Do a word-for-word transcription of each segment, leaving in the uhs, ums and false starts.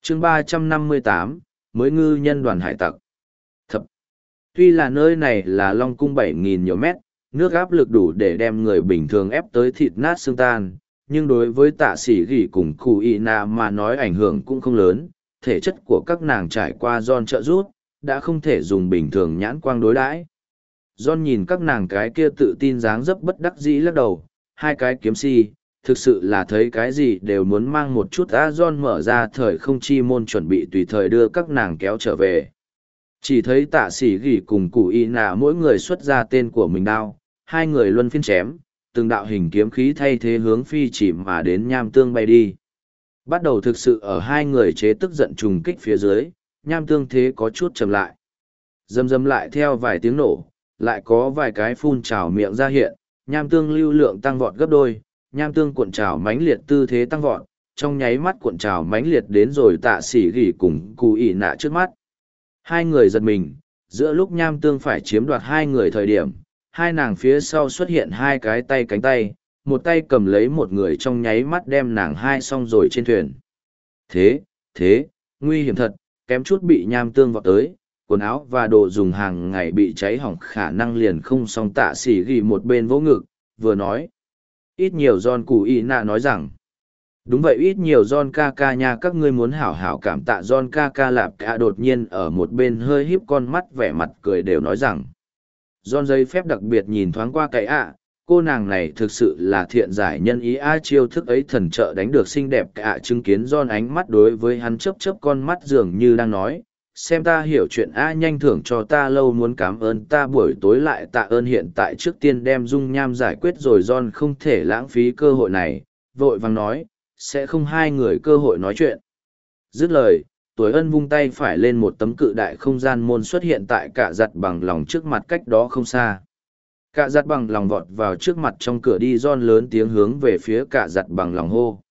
chương ba trăm năm mươi tám, mới ngư nhân đoàn hải tặc. Thập. Tuy là nơi này là Long Cung bảy nghìn nhiều mét, nước áp lực đủ để đem người bình thường ép tới thịt nát xương tan, nhưng đối với tạ sĩ gỉ cùng cụ y nạ mà nói ảnh hưởng cũng không lớn, thể chất của các nàng trải qua John trợ giúp, đã không thể dùng bình thường nhãn quang đối đãi. John nhìn các nàng cái kia tự tin dáng dấp bất đắc dĩ lắc đầu, hai cái kiếm si, thực sự là thấy cái gì đều muốn mang một chút. A John mở ra thời không chi môn chuẩn bị tùy thời đưa các nàng kéo trở về. Chỉ thấy tạ sĩ gỉ cùng cụ y nạ mỗi người xuất ra tên của mình đao, hai người luân phiên chém, từng đạo hình kiếm khí thay thế hướng phi chỉ mà đến nham tương bay đi. Bắt đầu thực sự ở hai người chế tức giận trùng kích phía dưới, nham tương thế có chút chậm lại. Dầm dầm lại theo vài tiếng nổ, lại có vài cái phun trào miệng ra hiện, nham tương lưu lượng tăng vọt gấp đôi, nham tương cuộn trào mãnh liệt tư thế tăng vọt, trong nháy mắt cuộn trào mãnh liệt đến rồi tạ sĩ gỉ cùng cụ ỉ nạ trước mắt. Hai người giật mình, giữa lúc nham tương phải chiếm đoạt hai người thời điểm, hai nàng phía sau xuất hiện hai cái tay cánh tay, một tay cầm lấy một người trong nháy mắt đem nàng hai xong rồi trên thuyền. Thế, thế, nguy hiểm thật, kém chút bị nham tương vọt tới, quần áo và đồ dùng hàng ngày bị cháy hỏng khả năng liền không xong. Tạ sĩ ghi một bên vỗ ngực, vừa nói. Ít nhiều John Củ Y Nạ nói rằng. Đúng vậy, ít nhiều John ca ca nha, các ngươi muốn hảo hảo cảm tạ John ca ca. Lạp cả đột nhiên ở một bên hơi híp con mắt vẻ mặt cười đều nói rằng. John giấy phép đặc biệt nhìn thoáng qua cái ạ, cô nàng này thực sự là thiện giải nhân ý. A chiêu thức ấy thần trợ đánh được xinh đẹp. Cả chứng kiến John ánh mắt đối với hắn chớp chớp con mắt dường như đang nói, xem ta hiểu chuyện. A nhanh thưởng cho ta, lâu muốn cảm ơn ta, buổi tối lại tạ ơn. Hiện tại trước tiên đem dung nham giải quyết rồi. John không thể lãng phí cơ hội này, vội vàng nói, sẽ không hai người cơ hội nói chuyện. Dứt lời, tuổi ân vung tay phải lên, một tấm cự đại không gian môn xuất hiện tại cả giặt bằng lòng trước mặt cách đó không xa. Cả giặt bằng lòng vọt vào trước mặt trong cửa đi. John lớn tiếng hướng về phía cả giặt bằng lòng hô.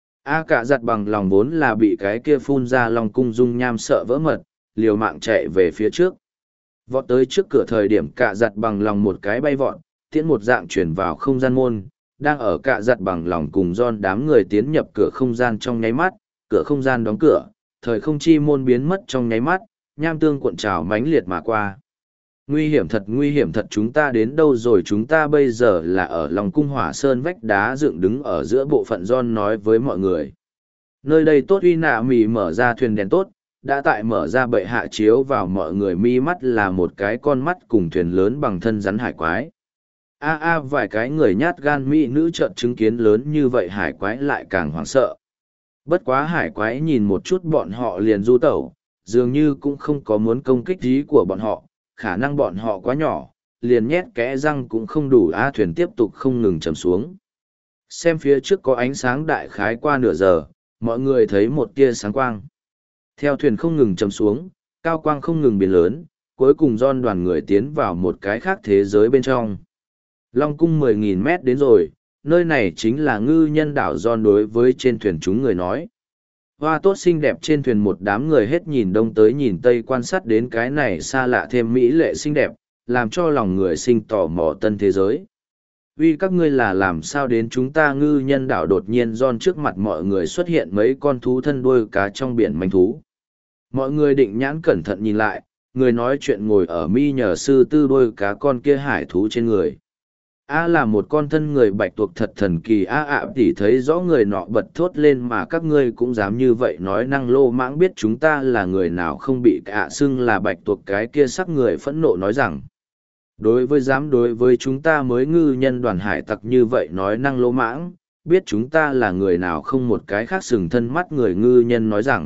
A cả giặt bằng lòng vốn là bị cái kia phun ra lòng cung dung nham sợ vỡ mật, liều mạng chạy về phía trước. Vọt tới trước cửa thời điểm cả giặt bằng lòng một cái bay vọt, tiễn một dạng chuyển vào không gian môn, đang ở cả giặt bằng lòng cùng John đám người tiến nhập cửa không gian trong nháy mắt, cửa không gian đóng cửa, thời không chi môn biến mất trong nháy mắt, nham tương cuộn trào mãnh liệt mà qua. Nguy hiểm thật, nguy hiểm thật, chúng ta đến đâu rồi? Chúng ta bây giờ là ở lòng cung hỏa sơn vách đá dựng đứng ở giữa bộ phận. John nói với mọi người. Nơi đây tốt. Uy nạ mì mở ra thuyền đèn tốt, đã tại mở ra bệ hạ chiếu vào mọi người mi mắt là một cái con mắt cùng thuyền lớn bằng thân rắn hải quái. A a vài cái người nhát gan mỹ nữ trợn chứng kiến lớn như vậy hải quái lại càng hoảng sợ. Bất quá hải quái nhìn một chút bọn họ liền du tẩu, dường như cũng không có muốn công kích ý của bọn họ, khả năng bọn họ quá nhỏ, liền nhét kẽ răng cũng không đủ. A thuyền tiếp tục không ngừng chầm xuống. Xem phía trước có ánh sáng đại khái qua nửa giờ, mọi người thấy một tia sáng quang. Theo thuyền không ngừng chầm xuống, cao quang không ngừng biến lớn, cuối cùng John đoàn người tiến vào một cái khác thế giới bên trong. Long cung mười nghìn mét đến rồi, nơi này chính là ngư nhân đảo. John đối với trên thuyền chúng người nói. Hoa tốt xinh đẹp trên thuyền, một đám người hết nhìn đông tới nhìn tây quan sát đến cái này xa lạ thêm mỹ lệ xinh đẹp, làm cho lòng người sinh tò mò tân thế giới. Vì các ngươi là làm sao đến chúng ta ngư nhân đảo? Đột nhiên John trước mặt mọi người xuất hiện mấy con thú thân đuôi cá trong biển manh thú. Mọi người định nhãn cẩn thận nhìn lại, người nói chuyện ngồi ở mi nhờ sư tư đuôi cá con kia hải thú trên người. A là một con thân người bạch tuộc thật thần kỳ. A ạ tỉ thấy rõ người nọ bật thốt lên, mà các ngươi cũng dám như vậy nói năng lô mãng, biết chúng ta là người nào không? Bị ạ xưng là bạch tuộc cái kia sắc người phẫn nộ nói rằng. Đối với dám đối với chúng ta mới ngư nhân đoàn hải tặc như vậy nói năng lô mãng, biết chúng ta là người nào không? Một cái khác sừng thân mắt người ngư nhân nói rằng.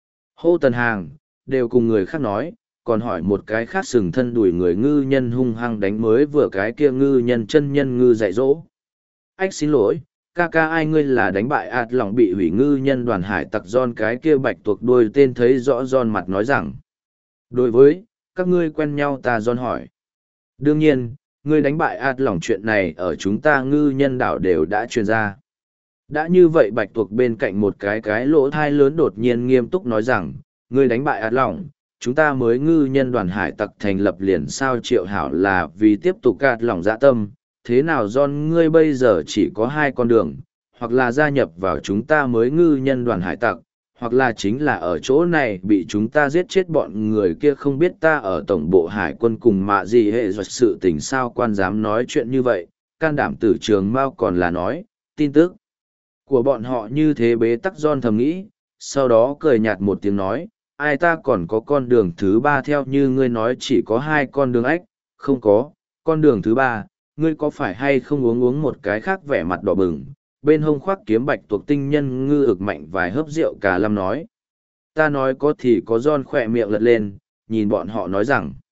Hô Tần Hàng, đều cùng người khác nói, còn hỏi một cái khác sừng thân đuổi người ngư nhân hung hăng đánh mới vừa cái kia ngư nhân chân nhân ngư dạy dỗ. Ách xin lỗi, ca ca ai ngươi là đánh bại ạt lòng bị hủy ngư nhân đoàn hải tặc John cái kia bạch tuộc đuôi tên thấy rõ John mặt nói rằng. Đối với, các ngươi quen nhau ta? John hỏi. Đương nhiên, ngươi đánh bại ạt lòng chuyện này ở chúng ta ngư nhân đảo đều đã truyền ra. Đã như vậy bạch tuộc bên cạnh một cái cái lỗ thai lớn đột nhiên nghiêm túc nói rằng, ngươi đánh bại ạt lòng, chúng ta mới ngư nhân đoàn hải tặc thành lập liền sao? Triệu Hảo là vì tiếp tục gạt lòng dạ tâm, thế nào John ngươi bây giờ chỉ có hai con đường, hoặc là gia nhập vào chúng ta mới ngư nhân đoàn hải tặc, hoặc là chính là ở chỗ này bị chúng ta giết chết bọn người kia không biết ta ở tổng bộ hải quân cùng mạ gì hệ do sự tình sao quan dám nói chuyện như vậy, can đảm tử trường mao còn là nói, tin tức của bọn họ như thế bế tắc John thầm nghĩ, sau đó cười nhạt một tiếng nói, ai ta còn có con đường thứ ba theo như ngươi nói chỉ có hai con đường ách, không có, con đường thứ ba, ngươi có phải hay không uống uống một cái khác vẻ mặt đỏ bừng, bên hông khoác kiếm bạch tuộc tinh nhân ngư ực mạnh vài hớp rượu cả lâm nói. Ta nói có thì có John khỏe miệng lật lên, nhìn bọn họ nói rằng,